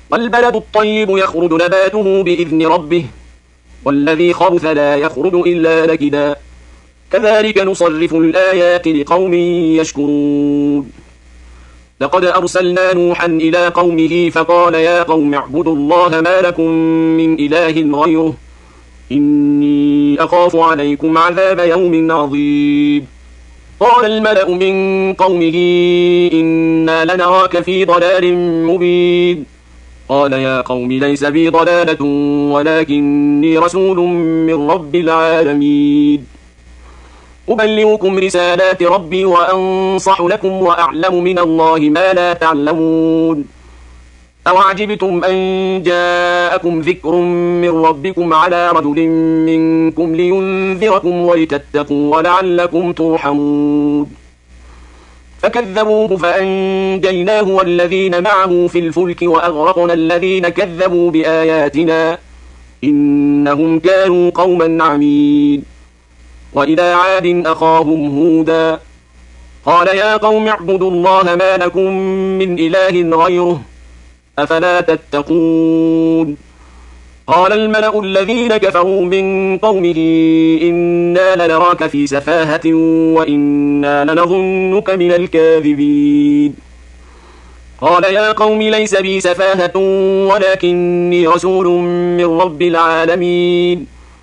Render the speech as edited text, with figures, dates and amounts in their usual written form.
والبلد الطيب يخرج نباته بإذن ربه والذي خبث لا يخرج إلا نكدا كذلك نصرف الآيات لقوم يشكرون لقد أرسلنا نوحا إلى قومه فقال يا قوم اعبدوا الله ما لكم من إله غيره إني أخاف عليكم عذاب يوم عظيم قال الملأ من قومه إنا لنراك في ضلال مبين قال يا قوم ليس بي ضلالة ولكني رسول من رب العالمين أبلغكم رسالات ربي وأنصح لكم وأعلم من الله ما لا تعلمون أوعجبتم أن جاءكم ذكر من ربكم على رجل منكم لينذركم ولتتقوا ولعلكم ترحمون فكذبوه فأنجيناه والذين معه في الفلك وأغرقنا الذين كذبوا بآياتنا إنهم كانوا قوما عمين وإلى عاد أخاهم هودا قال يا قوم اعبدوا الله ما لكم من إله غيره أفلا تتقون قال الملأ الذين كفروا من قومه إنا لنراك في سفاهة وإنا لنظنك من الكاذبين قال يا قوم ليس بي سفاهة ولكني رسول من رب العالمين